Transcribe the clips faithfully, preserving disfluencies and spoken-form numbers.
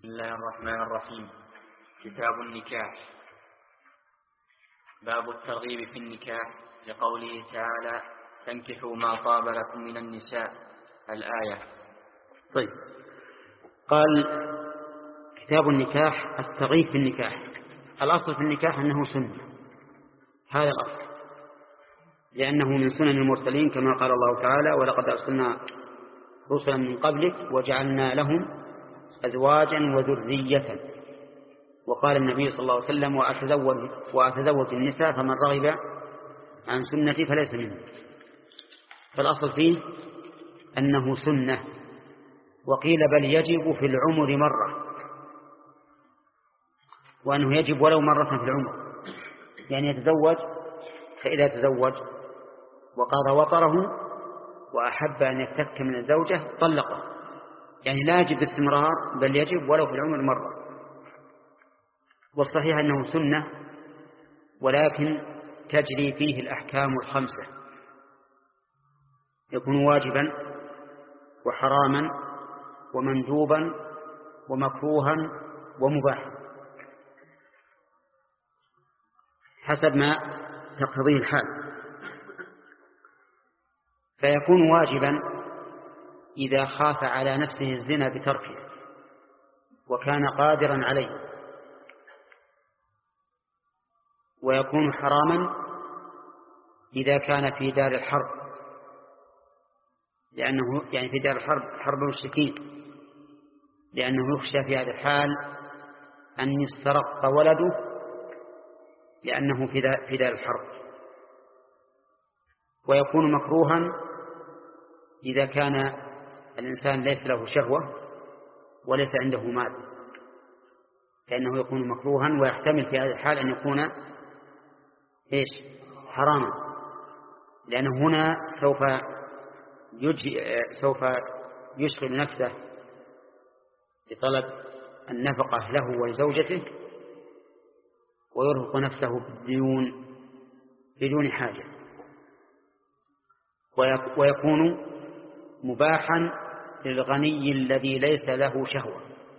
بسم الله الرحمن الرحيم. كتاب النكاح. باب الترغيب في النكاح لقوله تعالى: فانكحوا ما طاب لكم من النساء، الآية. طيب، قال كتاب النكاح الترغيب في النكاح. الأصل في النكاح أنه سنة، هذا الأصل، لأنه من سنن المرسلين كما قال الله تعالى: ولقد أرسلنا رسلا من قبلك وجعلنا لهم أزواجا وذرية. وقال النبي صلى الله عليه وسلم: وأتزوج, وأتزوج النساء فمن رغب عن سنتي فليس منه. فالأصل فيه أنه سنة، وقيل بل يجب في العمر مرة، وأنه يجب ولو مرة في العمر، يعني يتزوج، فإذا تزوج وقضى وطره وأحب أن يفتك من الزوجة طلقه، يعني لا يجب باستمرار بل يجب ولو في العمر مرة. والصحيح أنه سنة، ولكن تجري فيه الأحكام الخمسة، يكون واجبا وحراما ومندوبا ومكروها ومباحا حسب ما تقتضيه الحال. فيكون واجبا إذا خاف على نفسه الزنا بتركه وكان قادرا عليه، ويكون حراما إذا كان في دار الحرب، لأنه يعني في دار الحرب حرب المشركين، لأنه يخشى في هذا الحال أن يسترق ولده لأنه في دار الحرب. ويكون مكروها إذا كان الإنسان ليس له شهوة وليس عنده مال، فإنه يكون مكروها، ويحتمل في هذا الحال أن يكون إيش حراما، لأنه هنا سوف يجي سوف يشغل نفسه بطلب النفقة له ولزوجته، ويرهق نفسه بالديون بدون حاجة. ويكون مباحا للغني الذي ليس له شهوة،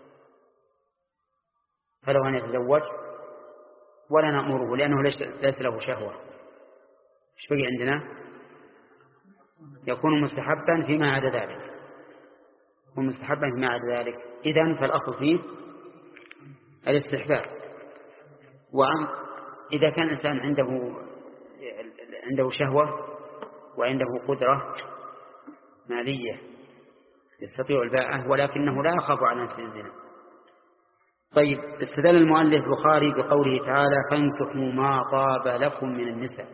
فلو أن يتزوج ولا نأمره لأنه ليس له شهوة، ايش بقي عندنا؟ يكون مستحبا فيما عدا ذلك، يكون مستحبا فيما عدا ذلك. إذن فالأصل فيه الاستحباب. وإذا كان الإنسان عنده عنده شهوة وعنده قدرة مالية يستطيع الباءة ولكنه لا يخاف على نفسه الزنا. طيب، استدل المؤلف البخاري بقوله تعالى: فانكحوا ما طاب لكم من النساء،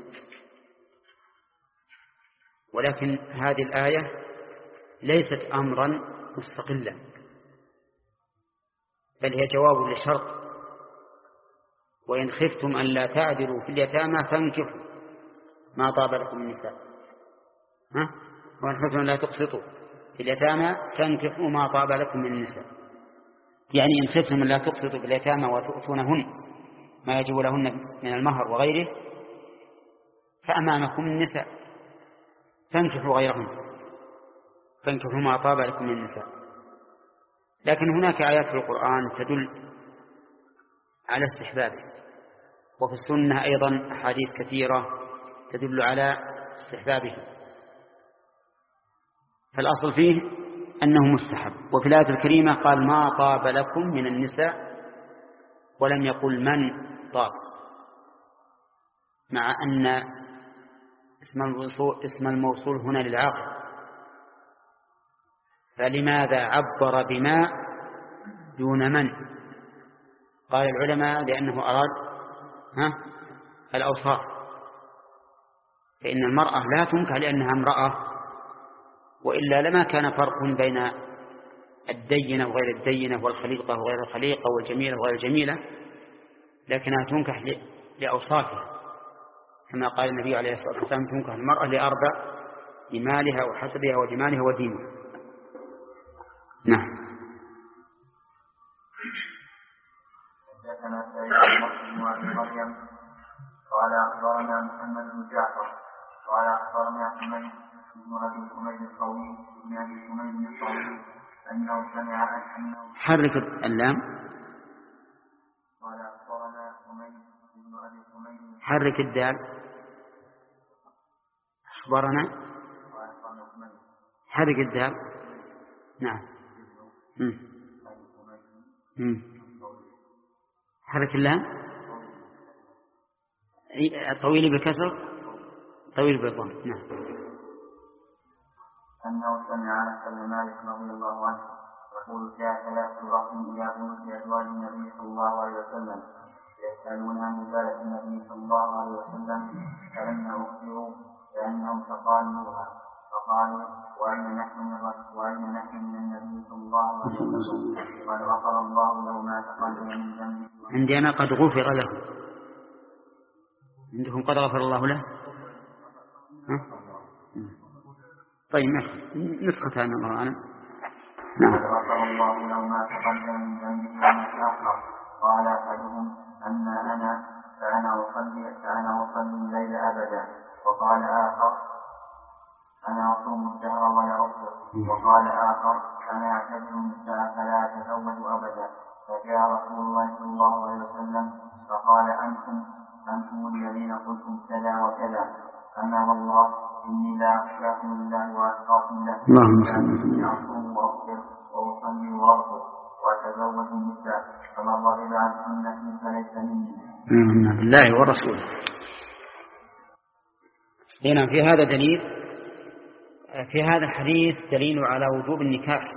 ولكن هذه الآية ليست أمرا مستقلا، بل هي جواب لشرط: وإن خفتم أن لا تعدلوا في اليتامى فانكحوا ما طاب لكم من النساء. ها؟ وإن خفتم أن لا تقسطوا في اليتامى فانكحوا ما طاب لكم من النساء، يعني إن خفتم أن لا تقسطوا في اليتامى وتؤتونهن ما يجب لهن من المهر وغيره، فأمامكم النساء فانكحوا غيرهن، فانكحوا ما طاب لكم من النساء. لكن هناك آيات في القرآن تدل على استحبابه، وفي السنة أيضا أحاديث كثيرة تدل على استحبابه، فالأصل فيه أنه مستحب. وفي الآية الكريمة قال: ما طاب لكم من النساء، ولم يقل من طاب، مع أن اسم الموصول, اسم الموصول هنا للعاقل، فلماذا عبر بما دون من؟ قال العلماء لأنه أراد ها الأوصاف، فإن المرأة لا تنكح لأنها امرأة، وإلا لما كان فرق بين الدينة وغير الدينة والخليقة وغير الخليقة والجميلة وغير الجميلة، لكنها تنكح لأوصافها، كما قال النبي عليه الصلاة والسلام: تنكح المرأة لأربع: لمالها وحسبها وجمالها ودينها. نعم. حدثنا سعيد بن مسلم وابي مريم قال اخبرنا محمد بن جعفر قال اخبرنا حميد بن ابي حميد الطويل بن ابي حميد الطويل أنه سمع أنه حرك اللام. قال أخبرنا حميد بن أبي حميد. حرك الدال. أخبرنا. حرك الدال. نعم. مم. مم. حرك اللام. طويل بالكسر طويل بالضم. نعم. أنه سمع أنس بن مالك رضي الله عنه يقول جاء ثلاث رهط إلى بيوت أزواج النبي صلى الله عليه وسلم يسألون عن نزالة النبي صلى الله عليه وسلم فلما أخبروا فإنهم تقالوها فقالوا وأين نحن من وأين نحن من النبي صلى الله عليه وسلم قد غفر الله له ما تقدم من ذنبه. عندي أنا قد غفر له. عندكم قد غفر الله له؟ ها؟ طيب نسختها أن الله أعلم. نعم. قد غفر الله له ما تقدم من ذنبه وما تأخر. قال أحدهم أما أنا فأنا أصلي فأنا أصلي الليل أبدا. وقال آخر أنا أصوم الدهر ولا أفطر. وقال آخر أنا أعتذر النساء فلا أتزوج أبدا. فجاء رسول الله صلى الله عليه وسلم فقال أنتم أنتم الذين قلتم كذا وكذا. أما والله إني لا أخشاكم الله وأتقاكم له. إني أصوم وأفطر وأصلي وأرقد وأتزوج النساء فمن رغب عن سنتي فليس مني. الله ورسوله. هنا في هذا دليل في هذا الحديث دليل على وجوب النكاح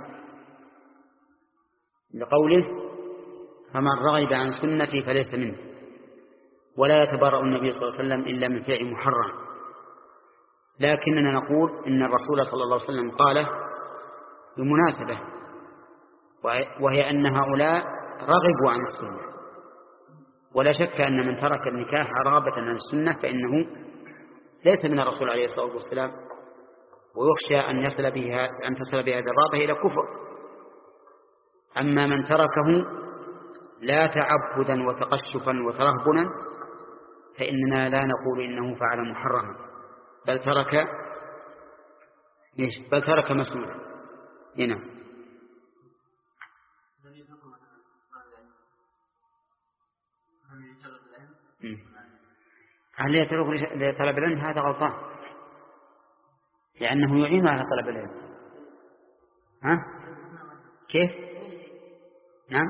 لقوله فمن رغب عن سنتي فليس منه. ولا يتبرأ النبي صلى الله عليه وسلم إلا من فعل محرم. لكننا نقول إن الرسول صلى الله عليه وسلم قال بمناسبة وهي أن هؤلاء رغبوا عن السنة. ولا شك أن من ترك النكاح رغبة عن السنة فإنه ليس من الرسول عليه الصلاة والسلام ويخشى أن يصل بها أن تصل بهذه الرغبة إلى كفر. أما من تركه لا تعبدا وتقشفا وترهبنا فإننا لا نقول إنه فعل محرما بل ترك بل ترك مسنونا. هنا هل يترك لطلب العلم؟ هذا غلطان لأنه يعين على طلب العلم. ها كيف؟ نعم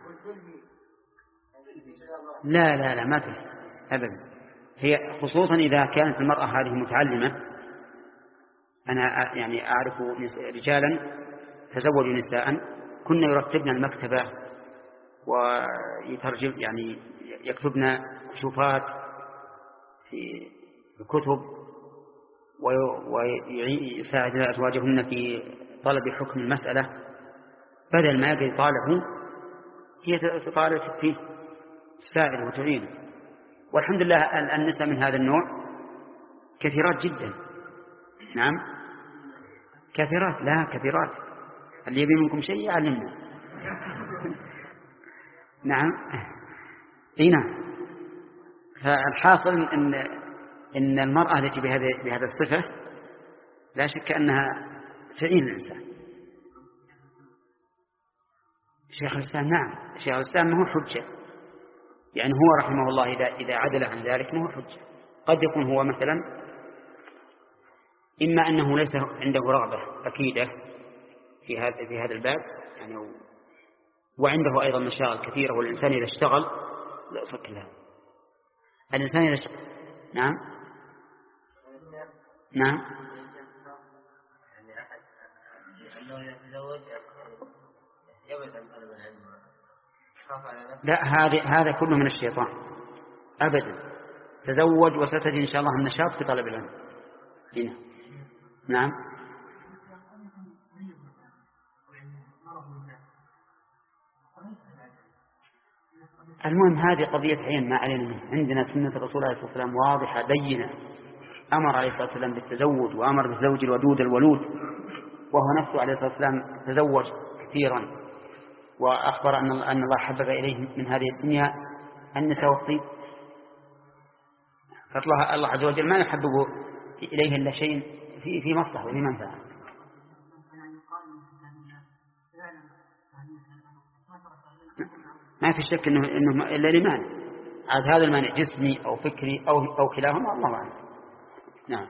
لا لا لا ما تلف أبدا. هي خصوصا إذا كانت المرأة هذه متعلمة. أنا يعني أعرف رجالا تزوجوا نساء كنا يرتبن المكتبة ويترجم يعني يكتبن كشوفات في الكتب ويساعد أزواجهن في طلب حكم المسألة بدل ما يجري طالبه هي تطالب فيه تساعد وتعين. والحمد لله النساء من هذا النوع كثيرات جدا. نعم كثيرات لا كثيرات. اللي يبي منكم شيء يعلمنا. نعم هنا فالحاصل إن إن المرأة التي بهذه بهذا الصفة لا شك أنها تعين الإنسان. شيخ الإسلام نعم شيخ الإسلام ما هو حجة يعني هو رحمه الله إذا إذا عدل عن ذلك ما هو حجة. قد يكون هو مثلا إما أنه ليس عنده رغبة أكيدة في هذا في هذا الباب يعني وعنده أيضا مشاغل كثيرة. والإنسان إذا اشتغل لا صك لها الإنسان إذا اشتغل. نعم نعم لا هذا هذا كله من الشيطان أبدا. تزوج وستجد إن شاء الله النشاط في طلب العلم. هنا نعم المهم هذه قضية عين ما علينا منه. عندنا سنة الرسول عليه الصلاة والسلام واضحة بينة. أمر عليه الصلاة والسلام بالتزوج وأمر بالزوج الودود الولود وهو نفسه عليه الصلاة والسلام تزوج كثيرا وأخبر أن أن الله حبب إليه من هذه الدنيا النساء والطيب. فالله الله عز وجل ما يحبب إليه إلا شيء في في مصلحة وفي منفعة. ما في شك إنه, إنه إلا لمانع، عاد هذا المانع جسمي أو فكري أو, أو كلاهما، الله أعلم. نعم.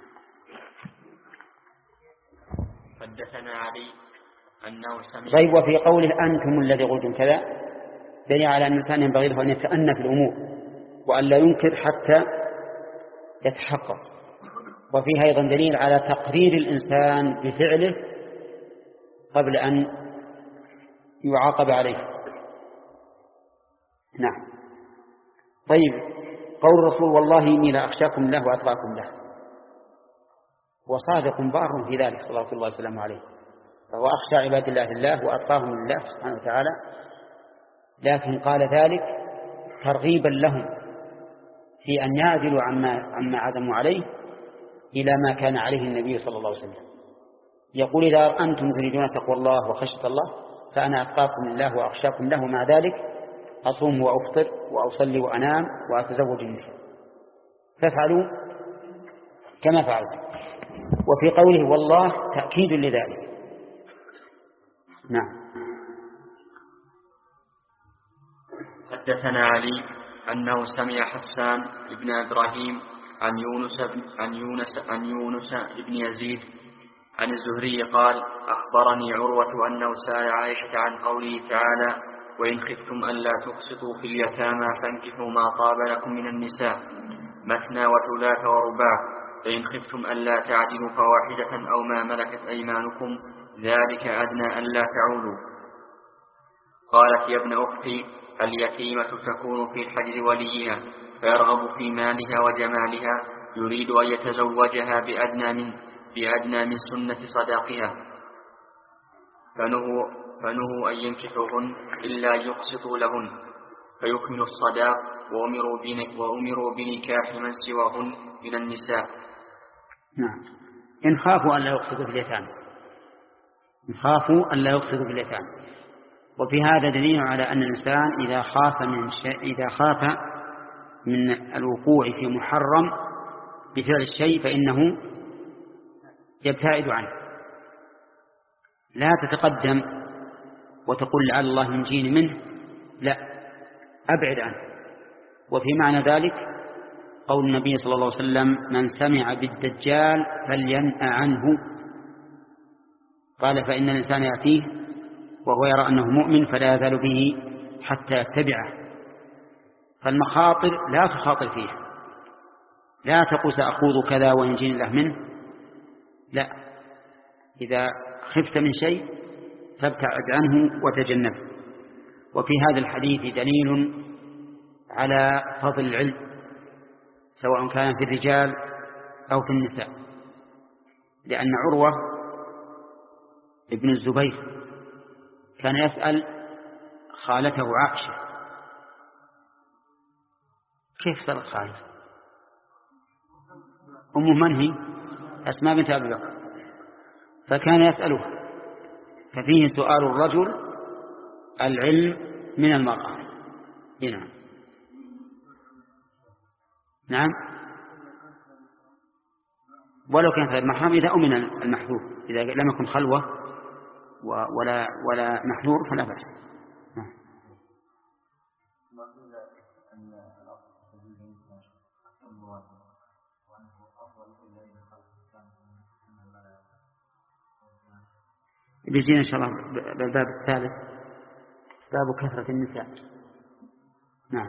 حدثنا علي أنه سمع. طيب، وفي قوله أنتم الذي قلتم كذا دليل على أن الإنسان ينبغي له أن يتأنى في الأمور وأن لا ينكر حتى يتحقق، وفيه أيضا دليل على تقرير الإنسان بفعله قبل أن يعاقب عليه. نعم. طيب، قول الرسول والله إني لا أخشاكم له وأتقاكم له، وصادق بار في ذلك صلى الله عليه وسلم عليه، فهو أخشى عباد الله الله وأتقاهم لله سبحانه وتعالى، لكن قال ذلك ترغيبا لهم في أن يعدلوا عما, عما عزموا عليه إلى ما كان عليه النبي صلى الله عليه وسلم. يقول إذا أنتم تريدون تقوى الله وخشية الله فأنا أتقاكم لله وأخشاكم له، مع ذلك أصوم وأفطر وأصلي وأنام وأتزوج النساء، فافعلوا كما فعلت. وفي قوله والله تأكيد لذلك. نعم. حدثنا علي أنه سمع حسان بن إبراهيم عن يونس عن يونس عن يونس بن يزيد عن الزهري قال أخبرني عروة أنه سأل عائشة عن قوله تعالى وإن خفتم ألا تقسطوا في اليتامى فانكحوا ما طاب لكم من النساء مثنى وثلاث ورباع فإن خفتم ألا تعدلوا فواحدة أو ما ملكت أيمانكم ذلك أدنى ألا تعولوا. قالت يا ابن أختي اليتيمة تكون في حجر وليها فيرغب في مالها وجمالها يريد أن يتزوجها بأدنى من, بأدنى من سنة صداقها فنهوا, فنهوا أن ينكحوهن إلا يقسطوا لهن فيكملوا الصداق وأمروا, وأمروا بنكاح من سواهن من النساء. نعم. إن خافوا أن لا يقسطوا في اليتامى، إن خافوا أن لا يقسطوا في اليتامى. وفي هذا دليل على أن الإنسان إذا خاف من شيء إذا خاف من الوقوع في محرم بفعل الشيء فإنه يبتعد عنه، لا تتقدم وتقول لعل الله ينجيني منه، لا، أبعد عنه. وفي معنى ذلك قول النبي صلى الله عليه وسلم من سمع بالدجال فلينأ عنه، قال فإن الإنسان يأتيه وهو يرى أنه مؤمن فلا يزال به حتى يتبعه. فالمخاطر لا تخاطر فيها، لا تقول سأخوض كذا وينجيني الله منه، لا، إذا خفت من شيء فابتعد عنه وتجنبه. وفي هذا الحديث دليل على فضل العلم سواء كان في الرجال أو في النساء، لأن عروة ابن الزبير كان يسأل خالته عائشة كيف سألت خالته؟ أمه من هي؟ أسماء بنت أبي بكر، فكان يسأله، ففيه سؤال الرجل العلم من المرأة. نعم. نعم، ولو كان غير محرم إذا أمن المحذور، إذا لم يكن خلوة ولا ولا محذور فلا بأس. نعم. بيجينا إن شاء الله بالباب الثالث باب كثرة النساء. نعم.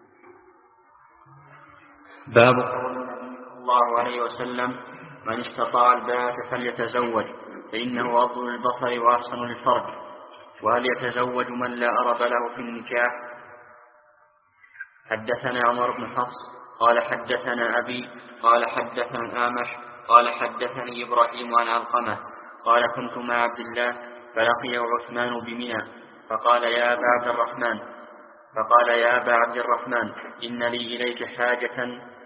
باب قول النبي صلى الله عليه وسلم من استطاع الباءة فليتزوج فإنه أفضل البصر وأحسن للفرج، وهل يتزوج من لا أرض له في النكاح؟ حدثنا عمر بن حفص قال حدثنا أبي قال حدثنا الأعمش قال حدثني إبراهيم عن علقمة قال كنت مع عبد الله فلقيه عثمان بمنى فقال يا أبا عبد الرحمن فقال يا أبا عبد الرحمن إن لي إليك حاجة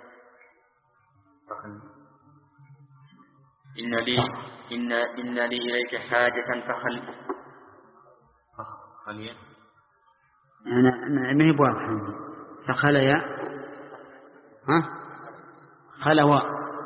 إن لي إن إن لي إليك حاجة فخل خليا أنا أنا ما يبغى الحين فخليا ها خلوا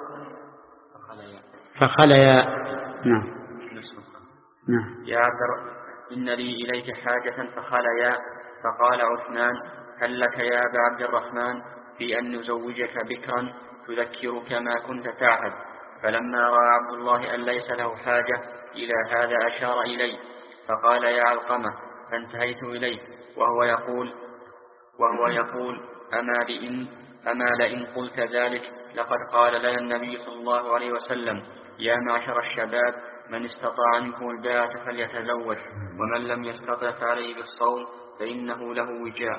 فخليا. نعم. نعم. يا عبد إن لي إليك حاجة فخليا فقال عثمان: هل لك يا أبا عبد الرحمن في أن نزوجك بكرا تذكرك ما كنت تعهد؟ فلما رأى عبد الله أن ليس له حاجة إلى هذا أشار إلي فقال: يا علقمة. فانتهيت إليه وهو يقول وهو يقول أما لئن أما لئن قلت ذلك لقد قال لنا النبي صلى الله عليه وسلم: يا معشر الشباب من استطاع منكم الباءة فليتزوج ومن لم يستطع فعليه بالصوم فإنه له وجاء.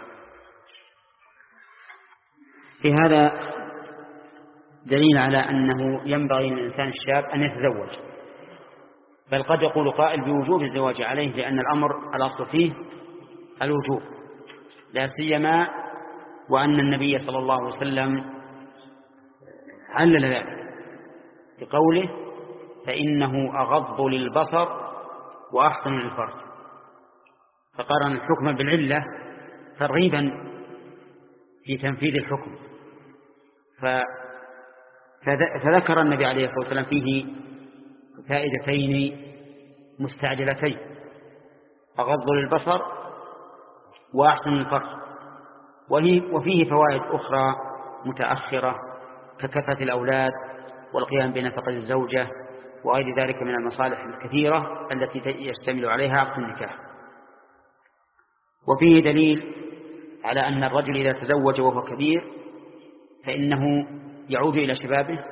في هذا دليل على أنه ينبغي للإنسان الشاب أن يتزوج، بل قد يقول قائل بوجوب الزواج عليه، لأن الأمر الأصل فيه الوجوب، لا سيما وأن النبي صلى الله عليه وسلم علل ذلك بقوله: فإنه أغض للبصر وأحسن للفرج، فقارن الحكم بالعلة ترغيبا في تنفيذ الحكم. فذكر النبي عليه الصلاة والسلام فيه فائدتين مستعجلتين: أغض للبصر وأحسن للفرج، وفيه فوائد أخرى متأخرة ككثرة الأولاد والقيام بنفقة الزوجة وغير ذلك من المصالح الكثيرة التي يشتمل عليها عقد النكاح. وفيه دليل على أن الرجل إذا تزوج وهو كبير فإنه يعود إلى شبابه.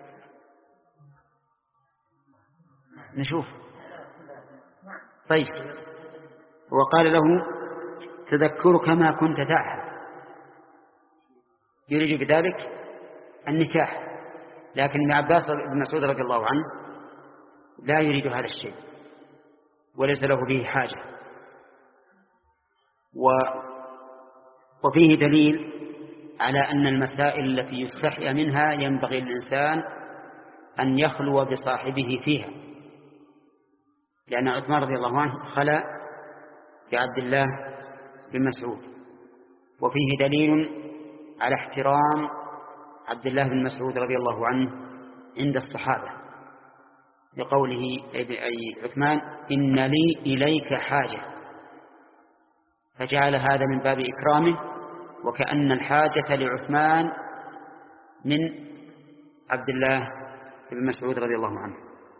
نشوف. طيب، وقال له: تذكرك ما كنت تعهد، يريد بذلك النكاح. لكن ابن عباس بن مسعود رضي الله عنه لا يريد هذا الشيء وليس له به حاجة. و... وفيه دليل على أن المسائل التي يستحيا منها ينبغي للإنسان أن يخلو بصاحبه فيها، لأن عثمان رضي الله عنه خلا بعبد الله بن مسعود. وفيه دليل على احترام عبد الله بن مسعود رضي الله عنه عند الصحابة لقوله أي عثمان: إن لي إليك حاجة، فجعل هذا من باب إكرامه، وكأن الحاجة لعثمان من عبد الله بن مسعود رضي الله عنه.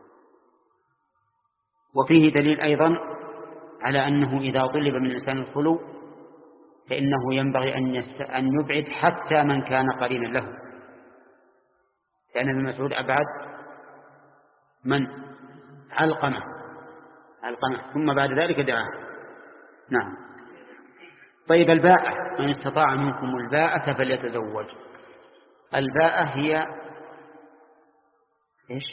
وفيه دليل أيضا على أنه إذا طلب من الإنسان الخلو فإنه ينبغي أن يبعد حتى من كان قرينا له، لأن ابن مسعود أبعد من علقمة علقمة ثم بعد ذلك دعاه. نعم. طيب، الباءة: من استطاع منكم الباءة فليتزوج. الباءة هي إيش؟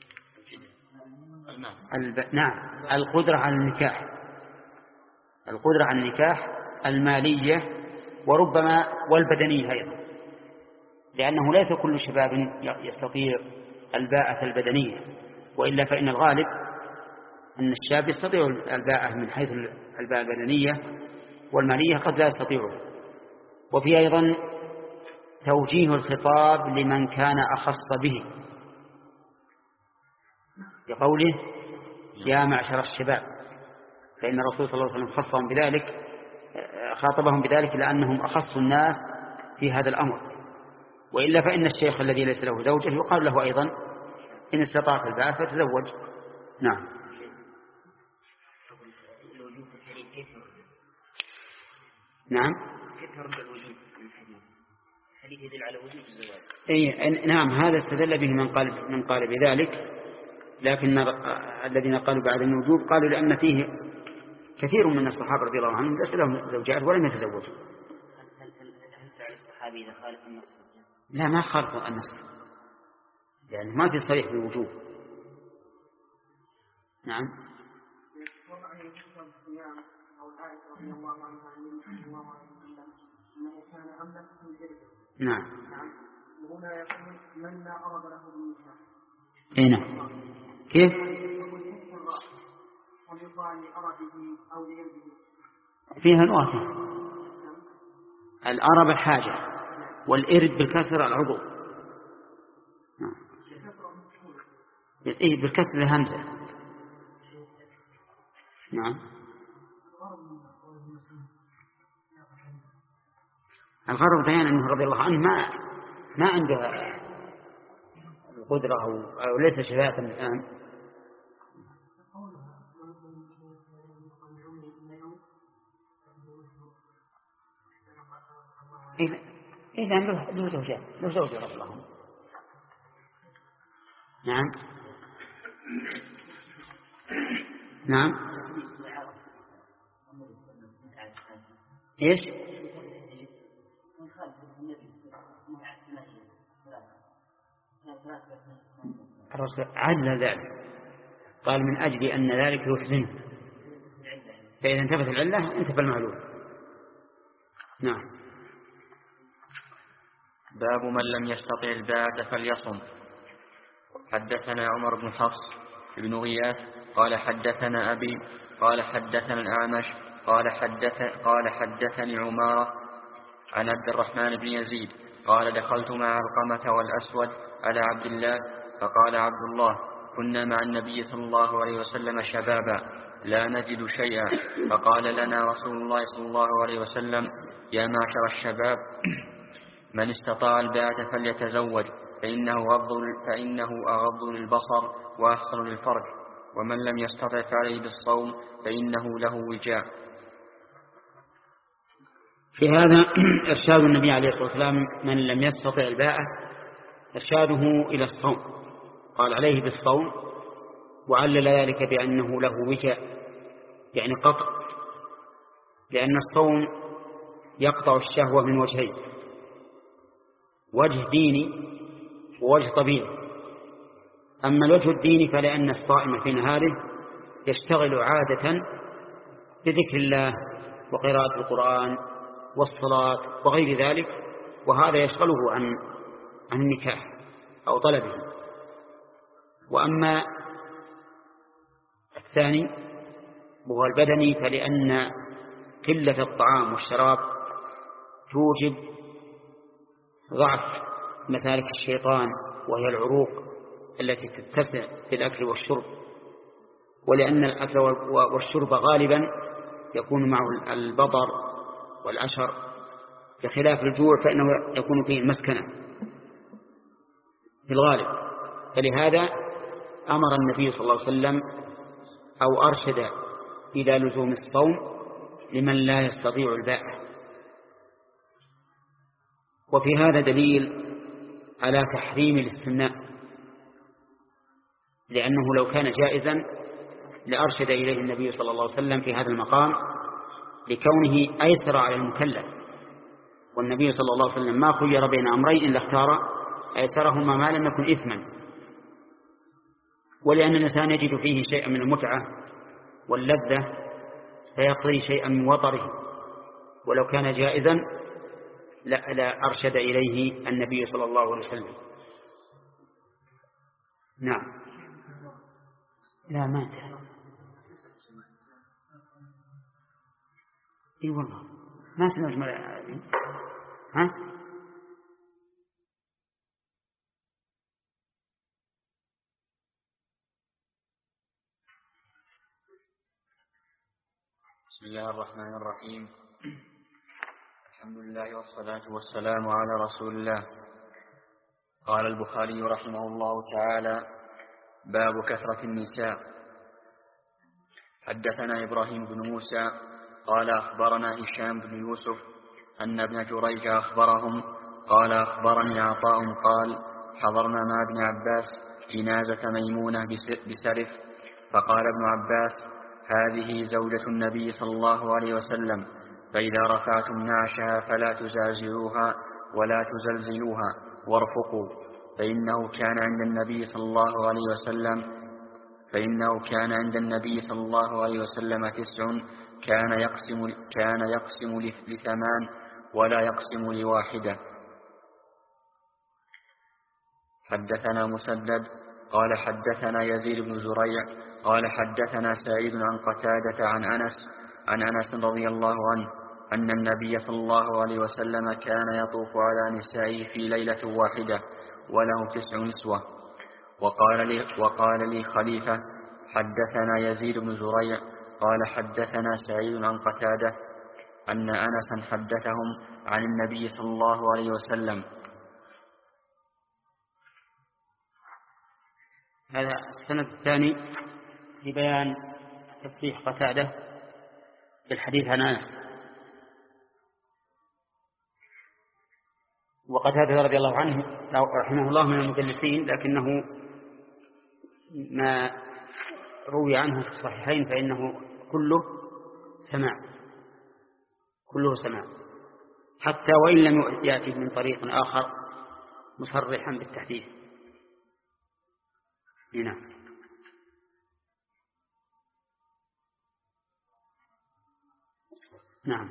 الب... نعم، القدرة على النكاح، القدرة على النكاح المالية وربما والبدنية أيضا، لأنه ليس كل شباب يستطيع الباءة البدنية، وإلا فإن الغالب أن الشاب يستطيع الباءة من حيث الباءة البدنية، والمالية قد لا يستطيعه. وفي أيضا توجيه الخطاب لمن كان أخص به بقوله: يا معشر الشباب، فإن الرسول صلى الله عليه وسلم خصهم بذلك، خاطبهم بذلك لأنهم أخص الناس في هذا الأمر. وإلا فإن الشيخ الذي ليس له زوجة يقال له أيضا: إن استطعت الباءة فتزوج. نعم. نعم. الحديث يدل على وجوب الزواج. أي نعم، هذا استدل به من قال من قال بذلك، لكن الذين قالوا بعد الوجوب قالوا لأن فيه كثير من الصحابة رضي الله عنهم ليس لهم زوجات ولم يتزوجوا. هل هل فعل الصحابي إذا خالف النص؟ لا، ما خالف النص، يعني ما في صريح بالوجوب. نعم. نعم. وهنا يقول: من لا أرض له بالنكاح. اي نعم. كيف؟ فيها نقطة: الأرب الحاجة، والإرد بالكسر العضو. نعم. إيه بالكسر الهمزة. نعم. الغرض بيان أنه رضي الله عنه ما ما عنده القدرة أو, أو ليس شفاءة الآن. إذا له زوجة له زوجة رضي الله عنه. نعم نعم إيش الرسول عدل ذلك، قال من أجل أن ذلك يحزنه، فإذا انتفت العلة انتفى المعلوم. نعم. باب من لم يستطع الباءة فليصم. حدثنا عمر بن حفص بن غياث قال حدثنا أبي قال حدثنا الأعمش قال, حدث قال حدثني عمارة عن عبد الرحمن بن يزيد قال دخلت مع علقمة والأسود على عبد الله فقال عبد الله كنا مع النبي صلى الله عليه وسلم شبابا لا نجد شيئا، فقال لنا رسول الله صلى الله عليه وسلم يا معشر الشباب من استطاع الباءة فليتزوج فإنه, غض فإنه أغض للبصر وأحسن للفرج، ومن لم يستطع فعليه بالصوم فإنه له وجاء. في هذا إرشاد النبي عليه الصلاة والسلام من لم يستطع الباءة إرشاده إلى الصوم، قال عليه بالصوم، وعلل ذلك بأنه له وجاء يعني قطع، لأن الصوم يقطع الشهوة من وجهين، وجه ديني ووجه طبيعي. أما الوجه الديني فلأن الصائم في نهاره يشتغل عادة بذكر الله وقراءة القرآن والصلاة وغير ذلك، وهذا يشغله عن عن النكاح أو طلبه. وأما الثاني وهو البدني فلأن قلة الطعام والشراب توجب ضعف مسالك الشيطان وهي العروق التي تتسع في الأكل والشرب، ولأن الأكل والشرب غالبا يكون معه البطر والأشر بخلاف الجوع فإنه يكون فيه المسكنة في الغالب. فلهذا أمر النبي صلى الله عليه وسلم أو أرشد إلى لزوم الصوم لمن لا يستطيع الباءة. وفي هذا دليل على تحريم الاستمناء، لأنه لو كان جائزا لأرشد إليه النبي صلى الله عليه وسلم في هذا المقام لكونه أيسر على المكلف، والنبي صلى الله عليه وسلم ما خير بين أمرين إلا اختار أيسرهما ما لم يكن إثما، ولأن الإنسان يجد فيه شيئا من المتعة واللذة فيقضي شيئا من وطره، ولو كان جائزا لا, لا أرشد إليه النبي صلى الله عليه وسلم. نعم. لا ما انتهى. اي والله ما سمعت ها بسم الله الرحمن الرحيم. الحمد لله والصلاة والسلام على رسول الله. قال البخاري رحمه الله تعالى باب كثرة النساء. حدثنا إبراهيم بن موسى قال أخبرنا هشام بن يوسف أن ابن جريج أخبرهم قال أخبرني عطاء قال حضرنا مع ابن عباس جنازة ميمونة بسرف، فقال ابن عباس هذه زوجة النبي صلى الله عليه وسلم، فإذا رفعتم نعشها فلا تزعزعوها ولا تزلزلوها وارفقوا، فإنه كان عند النبي صلى الله عليه وسلم فإنه كان عند النبي صلى الله عليه وسلم تسع كان يقسم كان يقسم لثمان ولا يقسم لواحدة. حدثنا مسدد قال حدثنا يزيد بن زريع قال حدثنا سعيد عن قتادة عن أنس عن أنس رضي الله عنه أن النبي صلى الله عليه وسلم كان يطوف على نسائه في ليلة واحدة وله تسع نسوة. وقال لي, وقال لي خليفة حدثنا يزيد بن زريع قال حدثنا سعيد عن قتادة أن أنسا حدثهم عن النبي صلى الله عليه وسلم. هذا السند الثاني في بيان تصحيح قتادة بالحديث عن أنس. وقتادة رضي الله عنه رحمه الله من المدلسين، لكنه ما روي عنه في الصحيحين فإنه كله سماع كله سماع حتى وإن لم يأتي من طريق آخر مصرحا بالتحديث. هنا نعم.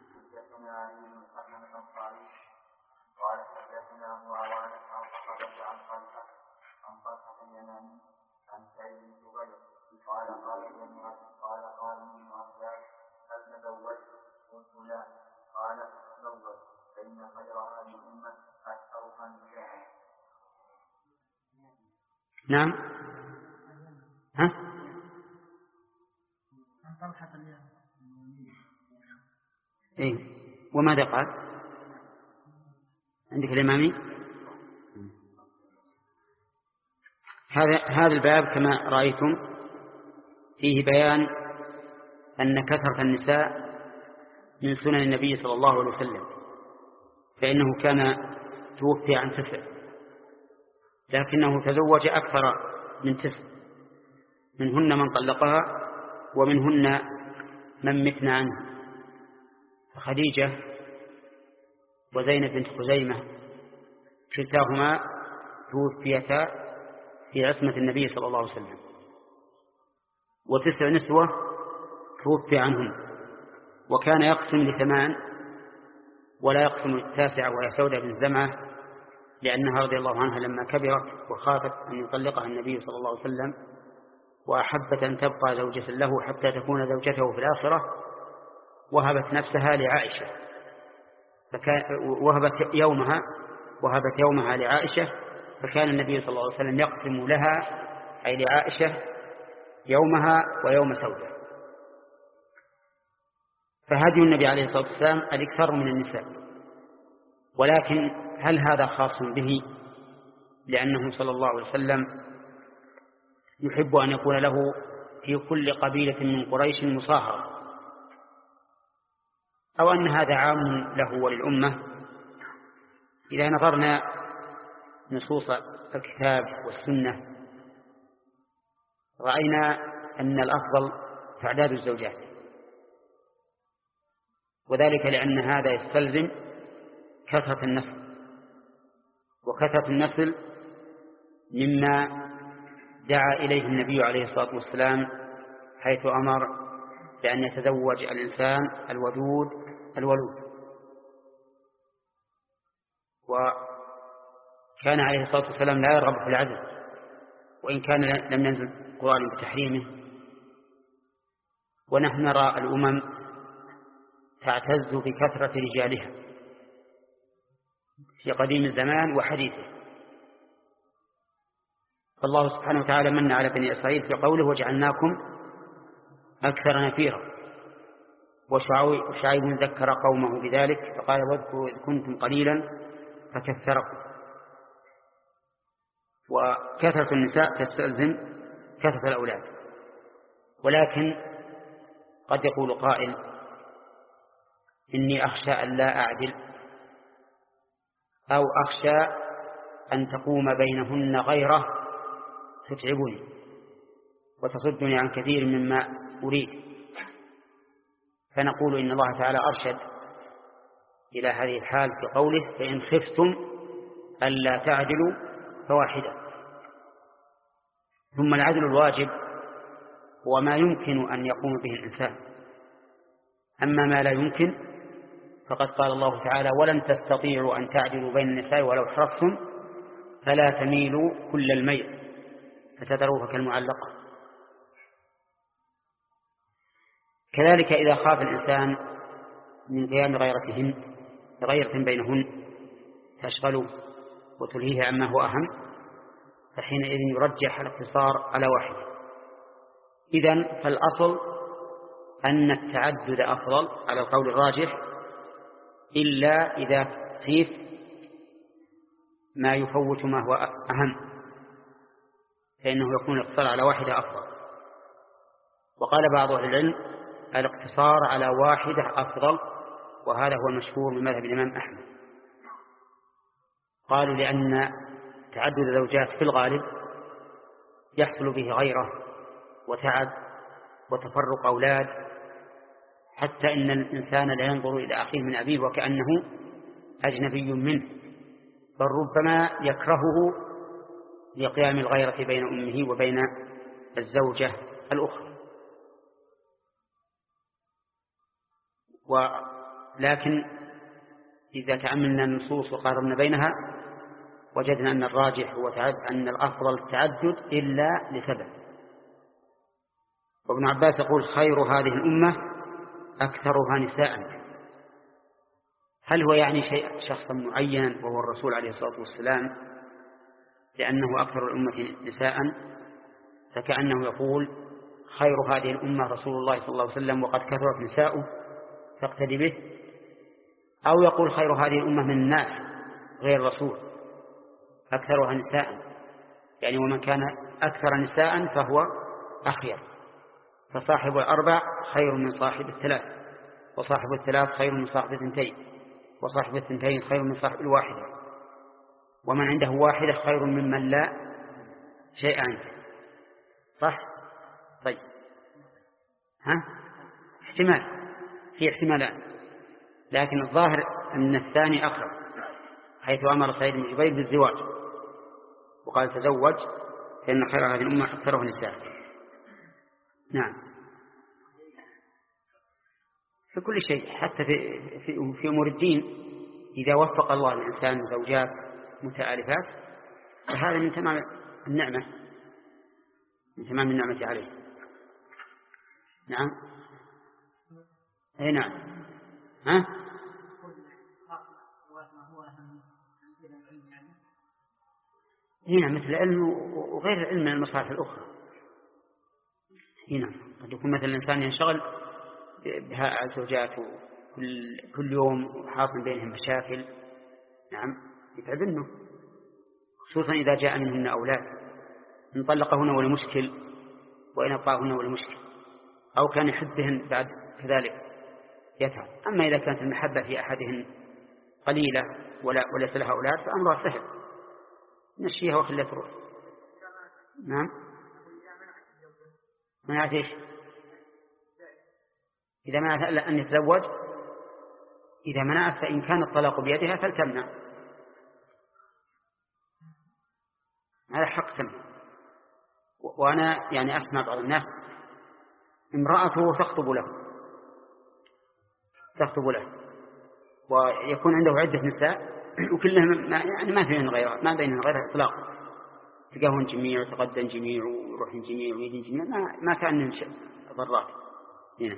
قال حدثنا ابو عوانة عن صحابة عن طلحة عن طلحة اليماني عن سعيد بن جبير قال قال ابن قال قال ابن عباس هل تزوجت؟ قلت لا. قال تزوج فإن خير هذه الأمة أكثرها نساء. نعم. ها؟ عن طلحة اليماني. إيه وماذا قال؟ عندك الإمامي. هذا هذا الباب كما رأيتم فيه بيان أن كثرة النساء من سنن النبي صلى الله عليه وسلم، فإنه كان توفي عن تسع لكنه تزوج أكثر من تسع، منهن من طلقها ومنهن من متن عنه. خديجة وزينب بنت خزيمة كلتاهما توفيتا في عصمة النبي صلى الله عليه وسلم، وتسع نسوة توفي عنهم، وكان يقسم لثمان ولا يقسم للتاسع وهي سودة بن زمعة، لأنها رضي الله عنها لما كبرت وخافت أن يطلقها النبي صلى الله عليه وسلم وأحبت أن تبقى زوجة له حتى تكون زوجته في الآخرة وهبت نفسها لعائشة، وهبت يومها وهبت يومها لعائشة، فكان النبي صلى الله عليه وسلم يقسم لها أي لعائشة يومها ويوم سودة. فهدي النبي عليه الصلاة والسلام الإكثار من النساء، ولكن هل هذا خاص به لأنه صلى الله عليه وسلم يحب أن يكون له في كل قبيلة من قريش مصاهرة، أو أن هذا عام له وللأمة؟ إذا نظرنا نصوص الكتاب والسنة رأينا أن الأفضل تعداد الزوجات، وذلك لأن هذا يستلزم كثرة النسل، وكثرة النسل مما دعا إليه النبي عليه الصلاة والسلام حيث أمر بأن يتزوج الإنسان الودود الولود. وكان عليه الصلاة والسلام لا يرغب في العزل، وإن كان لم ينزل القرآن بتحريمه. ونحن نرى الأمم تعتز بكثرة رجالها في قديم الزمان وحديثه، فالله سبحانه وتعالى من على بني إسرائيل في قوله وجعلناكم أكثر نفيرا. وشعيب ذكر قومه بذلك فقال واذكروا إذ كنتم قليلا فكثركم. وكثرة النساء تستلزم كثرة الأولاد، ولكن قد يقول قائل إني أخشى أن لا أعدل، أو أخشى أن تقوم بينهن غيره تتعبني وتصدني عن كثير مما أريد. فنقول إن الله تعالى أرشد إلى هذه الحال في قوله فإن خفتم ألا تعدلوا فواحدة. ثم العدل الواجب هو ما يمكن أن يقوم به الإنسان، أما ما لا يمكن فقد قال الله تعالى ولن تستطيعوا أن تعدلوا بين النساء ولو حرصتم فلا تميلوا كل الميل فتذروها كالمعلقة. كذلك إذا خاف الإنسان من قيام غيرتهن غيرة بينهن تشغله وتلهيه عما هو أهم، فحينئذ يرجح الاقتصار على واحدة. إذن فالأصل أن التعدد أفضل على القول الراجح إلا إذا خيف ما يفوت ما هو أهم، فإنه يكون الاقتصار على واحدة أفضل. وقال بعض أهل العلم الاقتصار على واحدة أفضل، وهذا هو المشهور من مذهب الإمام أحمد. قالوا لأن تعدد الزوجات في الغالب يحصل به غيره وتعب وتفرق أولاد، حتى إن الإنسان لا ينظر إلى أخيه من أبيه وكأنه أجنبي منه، بل ربما يكرهه لقيام الغيرة بين أمه وبين الزوجة الأخرى. ولكن إذا تأملنا النصوص وقارنا بينها وجدنا أن الراجح هو أن الأفضل التعدد إلا لسبب. وابن عباس يقول خير هذه الأمة أكثرها نساء. هل هو يعني شيء شخصا معينا وهو الرسول عليه الصلاة والسلام لأنه أكثر الأمة نساء؟ فكأنه يقول خير هذه الأمة رسول الله صلى الله عليه وسلم وقد كثرت نساؤه فاقتدي به، أو يقول خير هذه الأمة من الناس غير الرسول أكثرها نساء، يعني ومن كان أكثر نساء فهو أخير. فصاحب الأربع خير من صاحب الثلاث، وصاحب الثلاث خير من صاحب الثنتين، وصاحب الثنتين خير من صاحب الواحدة، ومن عنده واحدة خير ممن لا شيء عنده. صح؟ طيب ها؟ احتمال، في احتمالان، لكن الظاهر أن الثاني أقرب، حيث أمر سعيد بن جبير بالزواج وقال تزوج فإن خير هذه الأمة أكثرها نساء. نعم، في كل شيء، حتى في, في, في أمور الدين إذا وفق الله الإنسان زوجات متآلفات فهذا من تمام النعمة، من تمام النعمة عليه. نعم. أي نعم. ها؟ هنا مثل العلم وغير العلم من المصالح الأخرى. هنا قد يكون مثل الإنسان ينشغل بها زوجاته كل, كل يوم وحاصل بينهم مشاكل، نعم يتعبنه، خصوصا إذا جاء منهن أولاد، إن طلقهن ولا مشكل، وإن أبقاهن ولا مشكل، أو كان يحبهن بعد كذلك يتعب. أما إذا كانت المحبة في أحدهن قليلة ولا وليس لها أولاد فأمرها سهل، نشيها وخلها تروح. نعم. منعت إيش؟ إذا منعت أن يتزوج، إذا منعت فإن كان الطلاق بيدها فلتمنع، هذا حق تمنع. وأنا يعني أسمع بعض الناس امرأته تخطب له تخطب له ويكون عنده عدة نساء وكلهم يعني ما فيهن غيرها، ما بينهن غيرها إطلاق، تلقاهن جميع وتقدم جميع ويروحن جميع ويجين جميع، ما, ما كأنهم شيء ضرات هنا.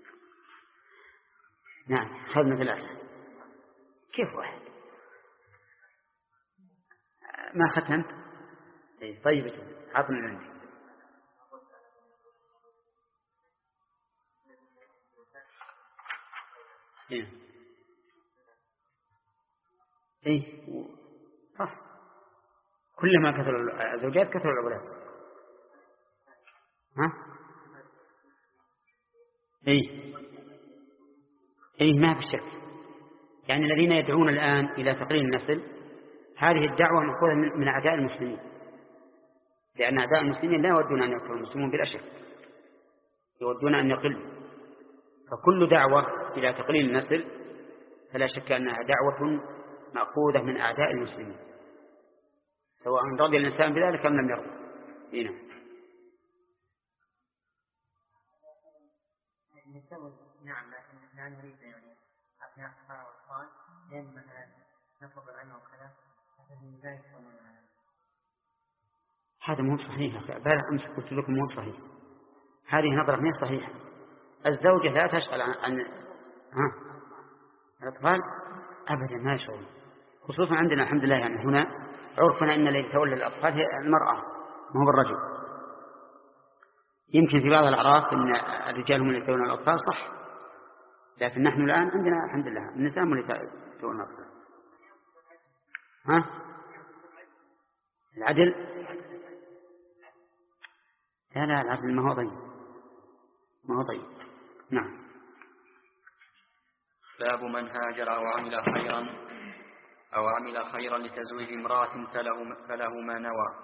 نعم. خذنا ثلاثة. كيف واحد ما ختمت؟ طيب عطنا عندي. إيه إيه صح، كلما كثر الزوجات كثر الأولاد. ها؟ إيه إيه ما في شك. يعني الذين يدعون الآن إلى تقليل النسل هذه الدعوة مأخوذة من أعداء المسلمين، لأن أعداء المسلمين لا يودون أن يكثر المسلمون بلا شك، يودون أن يقلوا. فكل دعوة إلى تقليل النسل فلا شك أنها دعوة مأخوذة من أعداء المسلمين، سواء رضي الإنسان بذلك أم لم يرضى. هنا نعم، لكن لا نريد يعني أثناء الصلاة والصلاة لأن مثلا نطلب العلم وكذا من ذلك. هذا مو صحيح. بل أمس قلت لكم مو صحيح، هذه نظرة غير صحيحة. الزوجة لا تشغل عن, عن... ها الأطفال أبدا، ما يشغل، خصوصا عندنا الحمد لله يعني هنا عرفنا أن اللي يتولى الأطفال هي المرأة ما هو الرجل. يمكن في بعض الأعراف أن الرجال هم اللي يتولون الأطفال صح، لكن نحن الآن عندنا الحمد لله النساء هم اللي يتولون الأطفال. ها؟ العدل؟ لا لا العدل ما هو طيب، ما هو طيب. نعم. باب من هاجر أو عمل خيرا أو عمل خيرا لتزويج امرأة فله, فله ما نوى.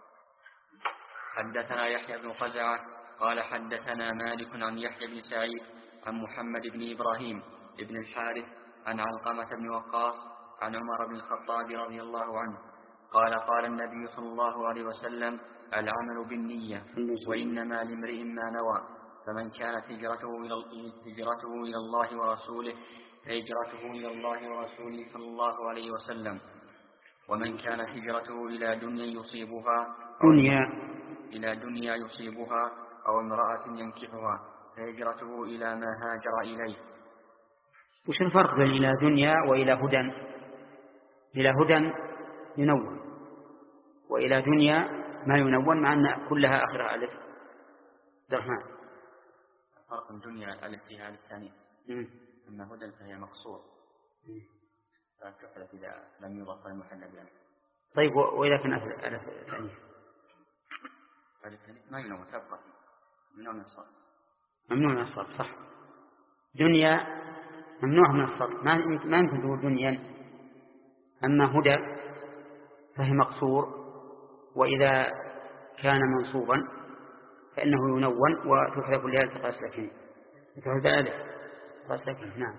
حدثنا يحيى بن قزعة قال حدثنا مالك عن يحيى بن سعيد عن محمد بن إبراهيم بن الحارث عن علقمة بن وقاص عن عمر بن الخطاب رضي الله عنه قال قال النبي صلى الله عليه وسلم العمل بالنية وإنما لامرئ ما نوى، فمن كانت هجرته إلى هجرته إلى الله ورسوله فهجرته إلى الله ورسوله صلى الله عليه وسلم، ومن كانت هجرته إلى دنيا يصيبها دنيا إلى دنيا يصيبها أو امرأة ينكحها فهجرته إلى ما هاجر إليه. وش الفرق بين إلى دنيا وإلى هدى؟ إلى هدى ينون، وإلى دنيا ما ينون، مع أن كلها آخرها ألف. عبد الرحمن. فرق الدنيا الألف فيها ألف ثانية، أما هدى فهي مقصور لا تحدث إذا لم يضف المحل بها. طيب وإذا كان ألف ثانية؟ ألف ثانية ما ينون، تبقى ممنوع من الصرف. ممنوع من الصرف صح. دنيا ممنوع من الصرف، ما ما يمكن تقول دنيا. أما هدى فهي مقصور، وإذا كان منصوبا فإنه ينون وتحذف لها التقاء الساكنين، تحذف ألف التقاء الساكنين. نعم.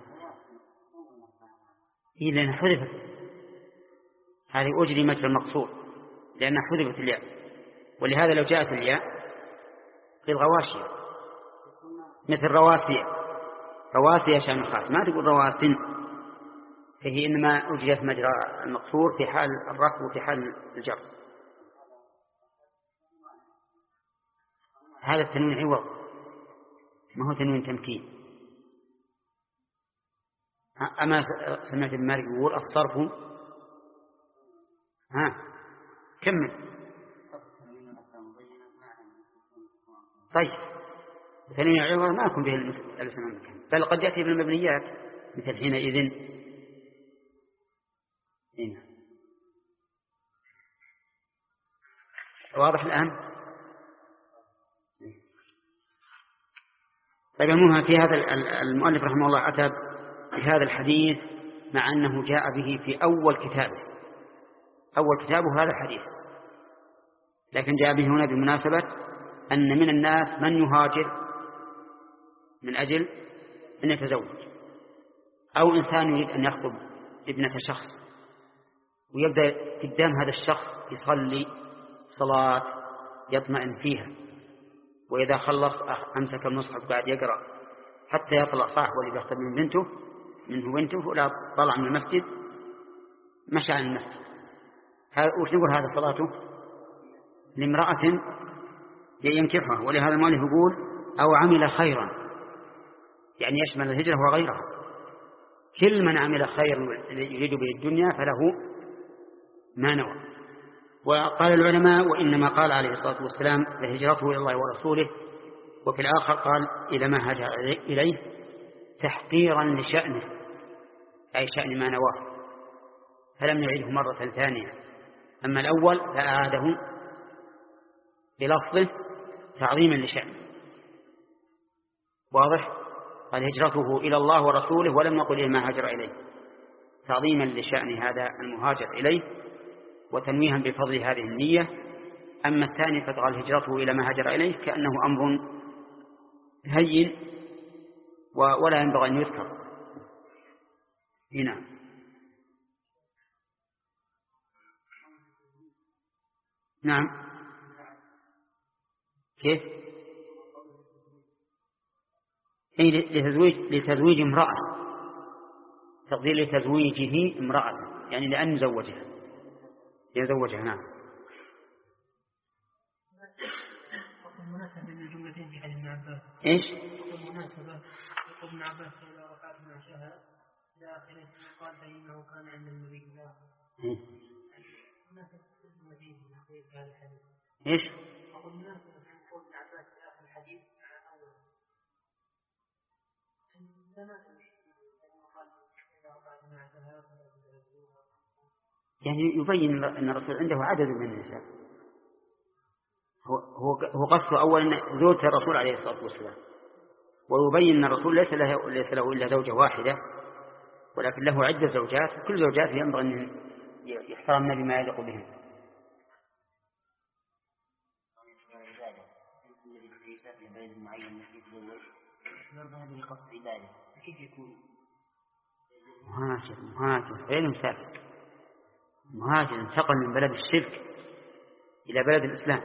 إيه لأن حذفت، هذه أجري مجرى المقصور لأن حذفت الياء، ولهذا لو جاءت الياء قيل غواشية مثل رواسية. رواسية شامخات، ما تقول رواسن، فهي إنما أجريت مجرى المقصور في حال الرفع وفي حال الجر. هذا التنوين عوض، ما هو تنوين تمكين. أما سمعت ابن مالك يقول الصرف. ها كمل. طيب تنوين عوض ما يكون به الاسم المكان، بل قد يأتي بالمبنيات مثل حينئذ. هنا واضح الآن. طيب المهم في هذا المؤلف رحمه الله أتى بهذا الحديث مع أنه جاء به في أول كتابه، أول كتابه هذا الحديث، لكن جاء به هنا بمناسبة أن من الناس من يهاجر من أجل أن يتزوج، أو إنسان يريد أن يخطب ابنة شخص ويبدأ قدام هذا الشخص يصلي صلاة يطمئن فيها، وإذا خلص أمسك المصحف بعد يقرأ حتى يطلع صاحبه اللي بيخطب من بنته منه بنته، ولا طلع من المسجد مشى عن المسجد. وش نقول هذا صلاته لامرأة ينكحها. ولهذا المؤلف يقول أو عمل خيرا، يعني يشمل الهجرة وغيرها. كل من عمل خيرا يريد به الدنيا فله ما نوى. وقال العلماء وإنما قال عليه الصلاة والسلام فهجرته إلى الله ورسوله، وفي الآخر قال إلى ما هاجر إليه تحقيرا لشأنه، أي شأن ما نواه، فلم يعيده مرة ثانية. أما الأول فأعاده بلفظه تعظيما لشأنه. واضح؟ قال هجرته إلى الله ورسوله ولم نقل إلى ما هاجر إليه، تعظيما لشأن هذا المهاجر إليه وتنويها بفضل هذه النية. أما الثاني فقال هجرته إلى ما هاجر إليه كأنه أمر هين ولا ينبغي أن يذكر هنا. نعم. كيف؟ أي لتزويج لتزويج امرأة، تقدير لتزويجه امرأة يعني لأن يزوجها يزوجها. نعم. المناسبة بين الجملتين في حديث ابن عباس إيش؟ المناسبة يقول ابن عباس إذا وقعت مع شهر إلى آخره قال فإنه كان عند النبي الله. إيش؟ أقول مناسبة يقول ابن عباس في آخر الحديث أول يعني يبين أن الرسول عنده عدد من النساء. هو هو قصده أولا زوجة الرسول عليه الصلاة والسلام، ويبين أن الرسول ليس له ليس له إلا زوجة واحدة، ولكن له عدة زوجات، وكل زوجات ينبغي أن يحترمن بما يليق بهم. كيف يكون مهاجر مهاجر غير مسافر، مهاجر انتقل من بلد الشرك إلى بلد الإسلام.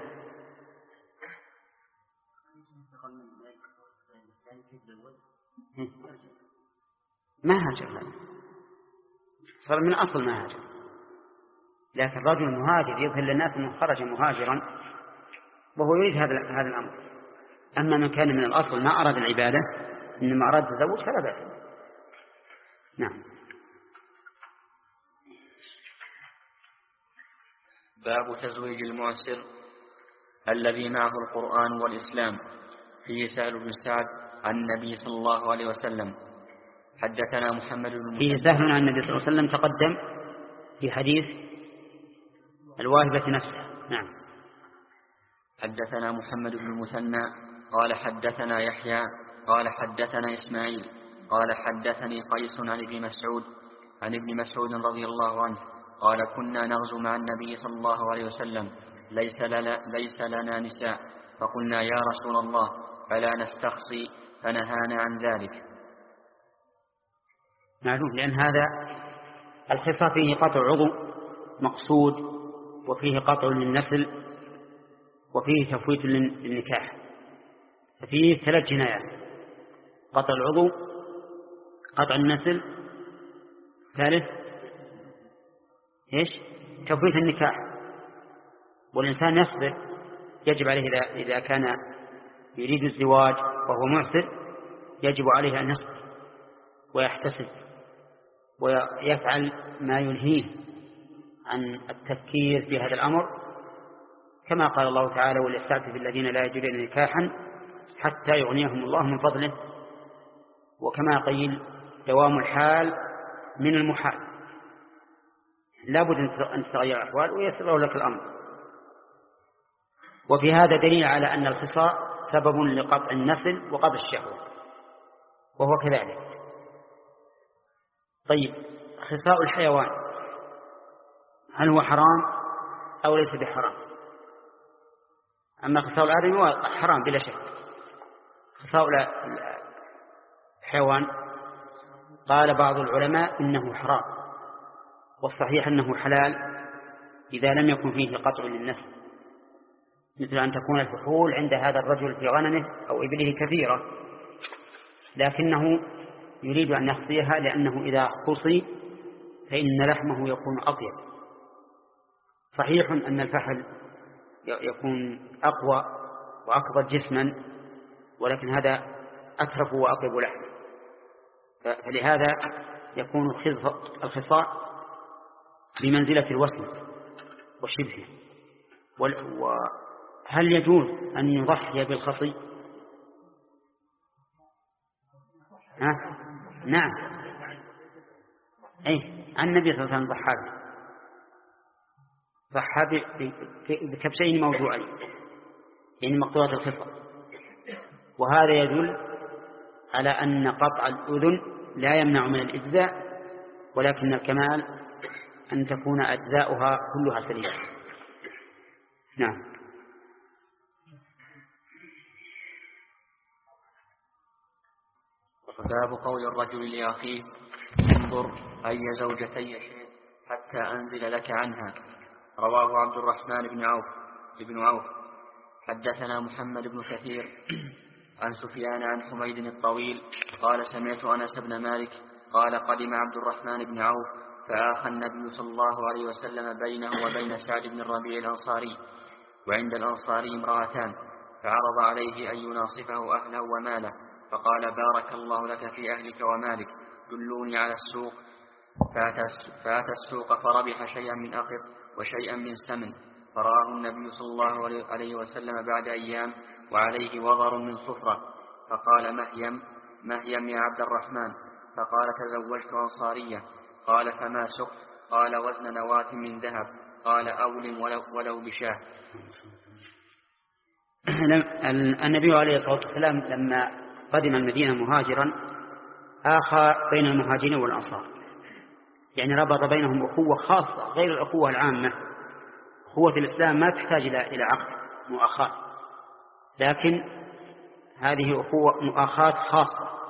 ما هاجر، صار من أصل ما هاجر، لكن رجل مهاجر يظهر للناس أنه خرج مهاجرا وهو يريد هذا هذا الأمر. أما من كان من الأصل ما أراد العبادة إنما أراد التزوج فلا بأس. نعم. باب تزويج المعسر الذي معه القرآن والإسلام. فيه سهل بن سعد عن النبي صلى الله عليه وسلم. حدثنا محمد بن فيه سهل عن النبي صلى الله عليه وسلم تقدم في حديث الواهبة نفسه. نعم. حدثنا محمد بن المثنى قال حدثنا يحيى قال حدثنا إسماعيل قال حدثني قيس عن ابن مسعود عن ابن مسعود رضي الله عنه قال كنا نغزو مع النبي صلى الله عليه وسلم ليس لنا, ليس لنا نساء، فقلنا يا رسول الله فلا نستخصي، فنهانا عن ذلك. معلوم، لأن هذا الخصى فيه قطع عضو مقصود، وفيه قطع للنسل، وفيه تفويت للنكاح، ففيه ثلاث جنايات: قطع العضو، قطع النسل، ثالث ايش؟ تفويت النكاح. والإنسان يصبر، يجب عليه إذا, إذا كان يريد الزواج وهو معسر يجب عليه أن يصبر ويحتسب ويفعل ما ينهيه عن التفكير في هذا الأمر، كما قال الله تعالى: وليستعفف الذين لا يجدون نكاحا حتى يغنيهم الله من فضله. وكما قيل: دوام الحال من المحال، لا بد أن تتغير الأحوال ويسر لك الأمر. وفي هذا دليل على أن الخصاء سبب لقطع النسل وقطع الشهوة، وهو كذلك. طيب، خصاء الحيوان هل هو حرام أو ليس بحرام؟ أما خصاء الآدمي هو حرام بلا شك. خصاء الحيوان قال بعض العلماء إنه حرام، والصحيح أنه حلال إذا لم يكن فيه قطع للنسل، مثل أن تكون الفحول عند هذا الرجل في غنمه أو إبله كثيرة، لكنه يريد أن يخصيها لأنه إذا خصي فإن لحمه يكون أطيب. صحيح أن الفحل يكون أقوى وأكبر جسما، ولكن هذا أترف وأطيب لحما، فلهذا يكون الخصاء بمنزلة الوسم وشبهه. وهل يجوز أن يضحي بالخصي؟ ها؟ نعم، أي عن النبي صلى الله عليه وسلم ضحى ضحى بكبشين موضوعين، يعني مقطوعة الخصى. وهذا يدل على أن قطع الأذن لا يمنع من الإجزاء، ولكن الكمال أن تكون أجزاؤها كلها سليمة. نعم. باب قول الرجل لأخيه: انظر أي زوجتي شئت حتى أنزل لك عنها. رواه عبد الرحمن بن عوف بن عوف. حدثنا محمد بن كثير عن سفيان عن حميد الطويل قال: سمعت أنس بن مالك قال: قدم عبد الرحمن بن عوف فآخى النبي صلى الله عليه وسلم بينه وبين سعد بن الربيع الأنصاري، وعند الأنصاري امرأتان، فعرض عليه أن يناصفه أهله وماله، فقال: بارك الله لك في أهلك ومالك، دلوني على السوق. فأتى السوق فربح شيئا من أقط وشيئا من سمن، فرآه النبي صلى الله عليه وسلم بعد أيام وعليه وضر من صفرة، فقال مهيم مهيم يا عبد الرحمن، فقال تزوجت أنصارية. قال فما سقت؟ قال وزن نواة من ذهب. قال أول ولو, ولو بشاه. النبي عليه الصلاة والسلام لما قدم المدينة مهاجرا آخى بين المهاجرين والأنصار، يعني ربط بينهم أخوة خاصة غير الأخوة العامة. أخوة الإسلام ما تحتاج إلى عقد مؤاخاة، لكن هذه أخوة مؤاخاة خاصة